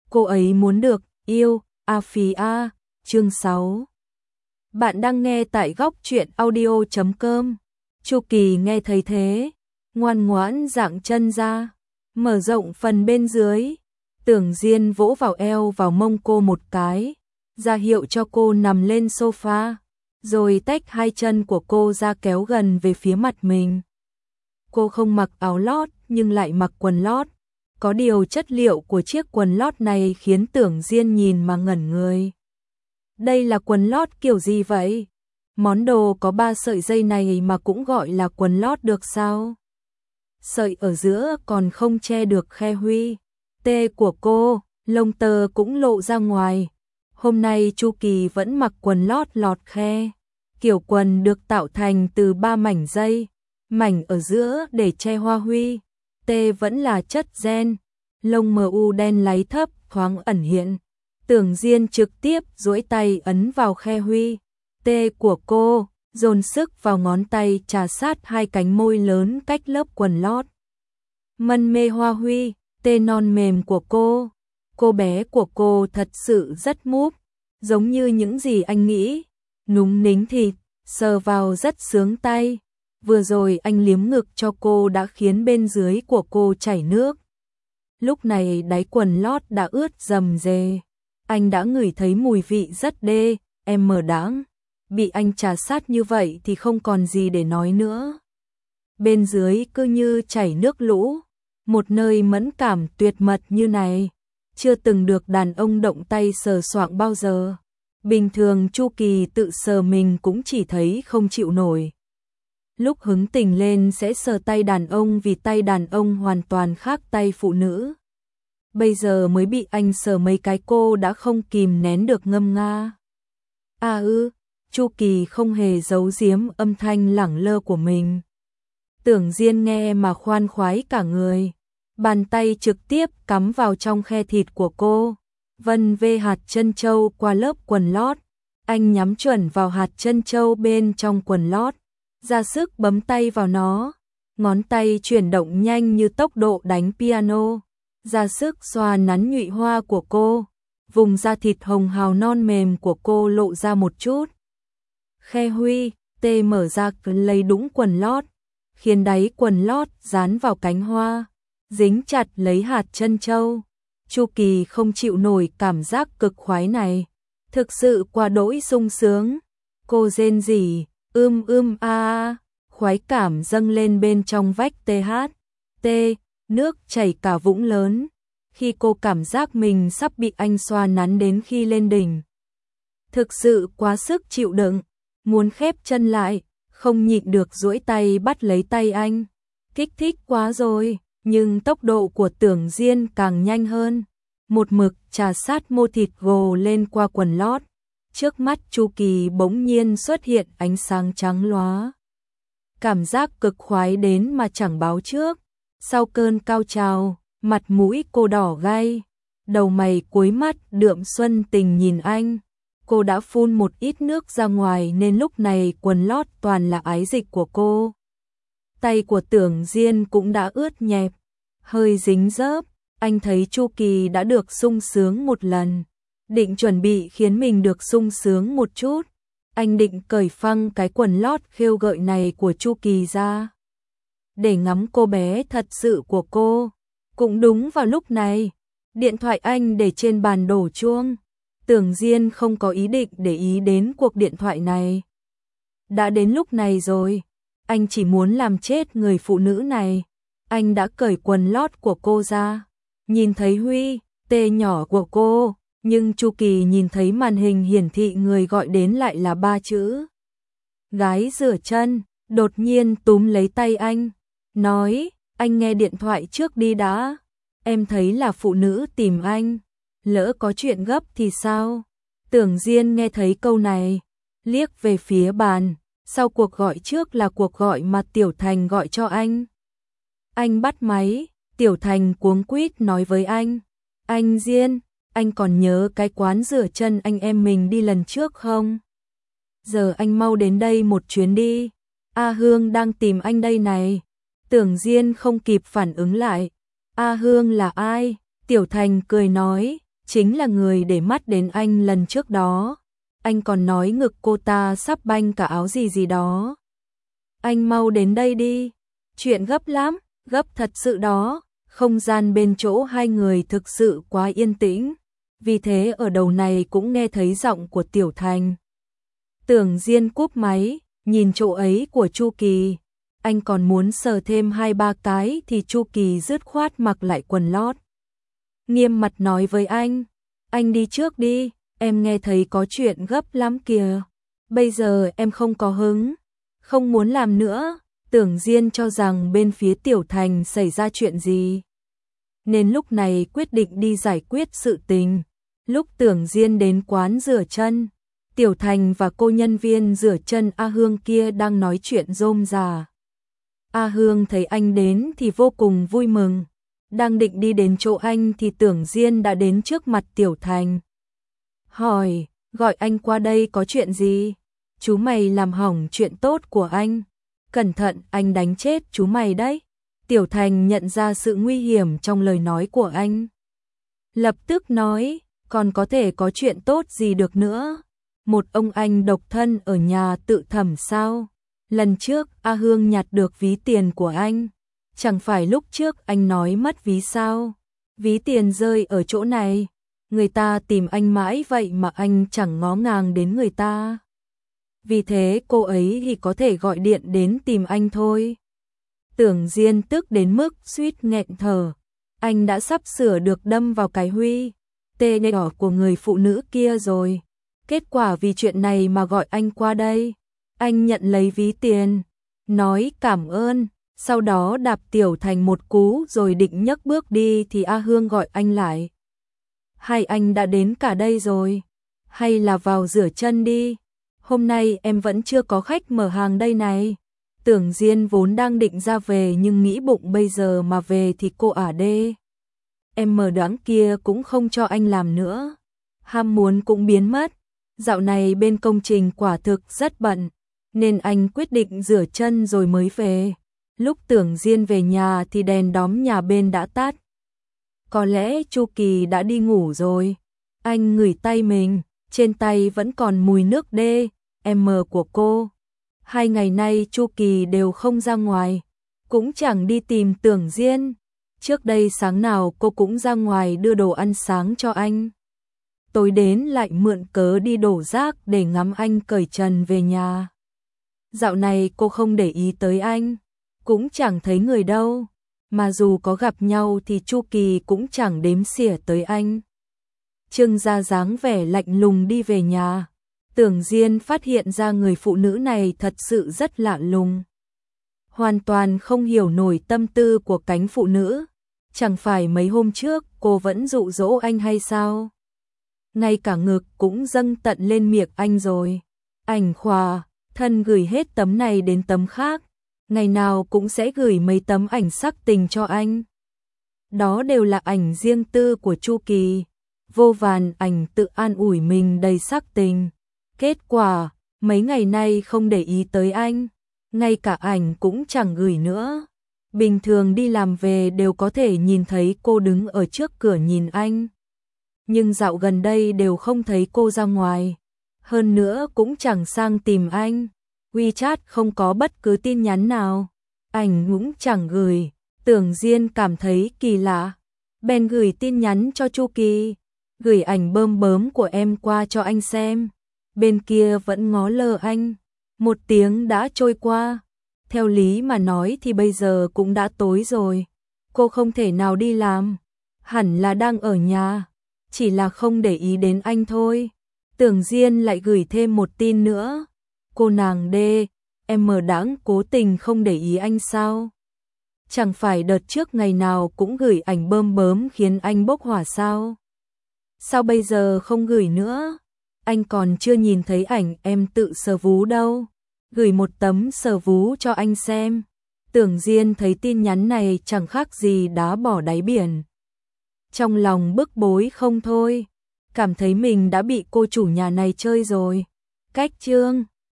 cô ấy muốn được yêu, a phí a, chương 6. Bạn đang nghe tại góc truyện audio.com. Chu Kỳ nghe thấy thế, ngoan ngoãn dạng chân ra, mở rộng phần bên dưới. Tưởng Diên vỗ vào eo vào mông cô một cái, ra hiệu cho cô nằm lên sofa, rồi tách hai chân của cô ra kéo gần về phía mặt mình. Cô không mặc áo lót nhưng lại mặc quần lót. Có điều chất liệu của chiếc quần lót này khiến Tưởng Diên nhìn mà ngẩn người. Đây là quần lót kiểu gì vậy? Món đồ có 3 sợi dây này mà cũng gọi là quần lót được sao? Sợi ở giữa còn không che được khe huy tê của cô, lông tơ cũng lộ ra ngoài. Hôm nay Chu Kỳ vẫn mặc quần lót lọt khe. Kiểu quần được tạo thành từ 3 mảnh dây, mảnh ở giữa để che hoa huy tê vẫn là chất ren, lông mu đen láy thấp thoáng ẩn hiện. Tưởng Diên trực tiếp duỗi tay ấn vào khe huy tê của cô, dồn sức vào ngón tay chà sát hai cánh môi lớn cách lớp quần lót. Mân mê hoa huy tê non mềm của cô. Cô bé của cô thật sự rất múp, giống như những gì anh nghĩ. Núng nính thịt, sờ vào rất sướng tay. Vừa rồi anh liếm ngực cho cô đã khiến bên dưới của cô chảy nước. Lúc này đáy quần lót đã ướt rầm rề. Anh đã ngửi thấy mùi vị rất đê, em mờ đáng. Bị anh trà sát như vậy thì không còn gì để nói nữa. Bên dưới cứ như chảy nước lũ. Một nơi mẫn cảm tuyệt mật như này, chưa từng được đàn ông động tay sờ soạng bao giờ. Bình thường Chu Kỳ tự sờ mình cũng chỉ thấy không chịu nổi. Lúc hứng tình lên sẽ sờ tay đàn ông vì tay đàn ông hoàn toàn khác tay phụ nữ. Bây giờ mới bị anh sờ mấy cái cô đã không kìm nén được ngâm nga. Chu Kỳ không hề giấu giếm âm thanh lẳng lơ của mình. Tưởng Diên nghe mà khoan khoái cả người. Bàn tay trực tiếp cắm vào trong khe thịt của cô, vân vê hạt trân châu qua lớp quần lót. Anh nhắm chuẩn vào hạt trân châu bên trong quần lót, ra sức bấm tay vào nó. Ngón tay chuyển động nhanh như tốc độ đánh piano, ra sức xoa nắn nhụy hoa của cô. Vùng da thịt hồng hào non mềm của cô lộ ra một chút. Khe huy tê mở ra lấy đúng quần lót, khiến đáy quần lót dán vào cánh hoa, dính chặt lấy hạt trân châu. Chu Kỳ không chịu nổi cảm giác cực khoái này, thực sự quá đỗi sung sướng. Cô rên rỉ, khoái cảm dâng lên bên trong vách THT, nước chảy cả vũng lớn. Khi cô cảm giác mình sắp bị anh xoa nắn đến khi lên đỉnh, thực sự quá sức chịu đựng, muốn khép chân lại, không nhịn được duỗi tay bắt lấy tay anh. Kích thích quá rồi. Nhưng tốc độ của Tưởng Diên càng nhanh hơn, một mực trà sát mô thịt gồ lên qua quần lót. Trước mắt Chu Kỳ bỗng nhiên xuất hiện ánh sáng trắng lóa. Cảm giác cực khoái đến mà chẳng báo trước. Sau cơn cao trào, mặt mũi cô đỏ gay, đầu mày cuối mắt đượm xuân tình nhìn anh. Cô đã phun một ít nước ra ngoài nên lúc này quần lót toàn là ái dịch của cô. Tay của Tưởng Diên cũng đã ướt nhẹp, hơi dính dớp. Anh thấy Chu Kỳ đã được sung sướng một lần, định chuẩn bị khiến mình được sung sướng một chút. Anh định cởi phăng cái quần lót khêu gợi này của Chu Kỳ ra, để ngắm cô bé thật sự của cô. Cũng đúng vào lúc này, điện thoại anh để trên bàn đổ chuông. Tưởng Diên không có ý định để ý đến cuộc điện thoại này. Đã đến lúc này rồi, anh chỉ muốn làm chết người phụ nữ này. Anh đã cởi quần lót của cô ra, nhìn thấy huy tê nhỏ của cô, nhưng Chu Kỳ nhìn thấy màn hình hiển thị người gọi đến lại là 3 chữ. Gái rửa chân, đột nhiên túm lấy tay anh, nói, anh nghe điện thoại trước đi đã, em thấy là phụ nữ tìm anh, lỡ có chuyện gấp thì sao? Tưởng Diên nghe thấy câu này, liếc về phía bàn. Sau cuộc gọi trước là cuộc gọi mà Tiểu Thành gọi cho anh. Anh bắt máy, Tiểu Thành cuống quýt nói với anh Diên, anh còn nhớ cái quán rửa chân anh em mình đi lần trước không? Giờ anh mau đến đây một chuyến đi, A Hương đang tìm anh đây này. Tưởng Diên không kịp phản ứng lại. A Hương là ai? Tiểu Thành cười nói, chính là người để mắt đến anh lần trước đó. Anh còn nói ngực cô ta sắp banh cả áo gì gì đó. Anh mau đến đây đi, chuyện gấp lắm, gấp thật sự đó. Không gian bên chỗ hai người thực sự quá yên tĩnh, vì thế ở đầu này cũng nghe thấy giọng của Tiểu Thành. Tưởng Diên cúp máy, nhìn chỗ ấy của Chu Kỳ, anh còn muốn sờ thêm 2-3 cái thì Chu Kỳ dứt khoát mặc lại quần lót. Nghiêm mặt nói với anh đi trước đi, em nghe thấy có chuyện gấp lắm kìa. Bây giờ em không có hứng, không muốn làm nữa. Tưởng Diên cho rằng bên phía Tiểu Thành xảy ra chuyện gì, nên lúc này quyết định đi giải quyết sự tình. Lúc Tưởng Diên đến quán rửa chân, Tiểu Thành và cô nhân viên rửa chân A Hương kia đang nói chuyện rôm rả. A Hương thấy anh đến thì vô cùng vui mừng. Đang định đi đến chỗ anh thì Tưởng Diên đã đến trước mặt Tiểu Thành. Hỏi, gọi anh qua đây có chuyện gì? Chú mày làm hỏng chuyện tốt của anh. Cẩn thận, anh đánh chết chú mày đấy. Tiểu Thành nhận ra sự nguy hiểm trong lời nói của anh. Lập tức nói, còn có thể có chuyện tốt gì được nữa? Một ông anh độc thân ở nhà tự thẩm sao? Lần trước A Hương nhặt được ví tiền của anh. Chẳng phải lúc trước anh nói mất ví sao? Ví tiền rơi ở chỗ này. Người ta tìm anh mãi vậy mà anh chẳng ngó ngàng đến người ta. Vì thế cô ấy thì có thể gọi điện đến tìm anh thôi. Tưởng Diên tức đến mức suýt nghẹn thở. Anh đã sắp sửa được đâm vào cái huy tê đỏ của người phụ nữ kia rồi. Kết quả vì chuyện này mà gọi anh qua đây. Anh nhận lấy ví tiền, nói cảm ơn, sau đó đạp Tiểu Thành một cú rồi định nhấc bước đi thì A Hương gọi anh lại. Hay anh đã đến cả đây rồi? Hay là vào rửa chân đi? Hôm nay em vẫn chưa có khách mở hàng đây này. Tưởng Diên vốn đang định ra về nhưng nghĩ bụng bây giờ mà về thì cô ả đê. Em mở đoán kia cũng không cho anh làm nữa. Ham muốn cũng biến mất. Dạo này bên công trình quả thực rất bận, nên anh quyết định rửa chân rồi mới về. Lúc Tưởng Diên về nhà thì đèn đóm nhà bên đã tắt. Có lẽ Chu Kỳ đã đi ngủ rồi. Anh ngửi tay mình, trên tay vẫn còn mùi nước DM của cô. 2 ngày nay Chu Kỳ đều không ra ngoài, cũng chẳng đi tìm Tưởng Diên. Trước đây sáng nào cô cũng ra ngoài đưa đồ ăn sáng cho anh. Tối đến lại mượn cớ đi đổ rác để ngắm anh cởi trần về nhà. Dạo này cô không để ý tới anh, cũng chẳng thấy người đâu, mà dù có gặp nhau thì Chu Kỳ cũng chẳng đếm xỉa tới anh. Trưng ra dáng vẻ lạnh lùng đi về nhà, Tưởng Diên phát hiện ra người phụ nữ này thật sự rất lạ lùng. Hoàn toàn không hiểu nổi tâm tư của cánh phụ nữ, chẳng phải mấy hôm trước cô vẫn dụ dỗ anh hay sao? Ngay cả ngực cũng dâng tận lên miệng anh rồi. Ảnh khỏa, thân gửi hết tấm này đến tấm khác, ngày nào cũng sẽ gửi mấy tấm ảnh sắc tình cho anh. Đó đều là ảnh riêng tư của Chu Kỳ, vô vàn ảnh tự an ủi mình đầy sắc tình. Kết quả, mấy ngày nay không để ý tới anh, ngay cả ảnh cũng chẳng gửi nữa. Bình thường đi làm về đều có thể nhìn thấy cô đứng ở trước cửa nhìn anh. Nhưng dạo gần đây đều không thấy cô ra ngoài. Hơn nữa cũng chẳng sang tìm anh. WeChat không có bất cứ tin nhắn nào. Ảnh cũng chẳng gửi. Tưởng Diên cảm thấy kỳ lạ. Bèn gửi tin nhắn cho Chu Kỳ. Gửi ảnh bơm bớm của em qua cho anh xem. Bên kia vẫn ngó lơ anh. 1 tiếng đã trôi qua. Theo lý mà nói thì bây giờ cũng đã tối rồi. Cô không thể nào đi làm. Hẳn là đang ở nhà. Chỉ là không để ý đến anh thôi. Tưởng Diên lại gửi thêm một tin nữa. Cô nàng đê, em mờ đãng cố tình không để ý anh sao? Chẳng phải đợt trước ngày nào cũng gửi ảnh bơm bớm khiến anh bốc hỏa sao? Sao bây giờ không gửi nữa? Anh còn chưa nhìn thấy ảnh em tự sờ vú đâu. Gửi một tấm sờ vú cho anh xem. Tưởng Diên thấy tin nhắn này chẳng khác gì đá bỏ đáy biển. Trong lòng bức bối không thôi, cảm thấy mình đã bị cô chủ nhà này chơi rồi. Cách chương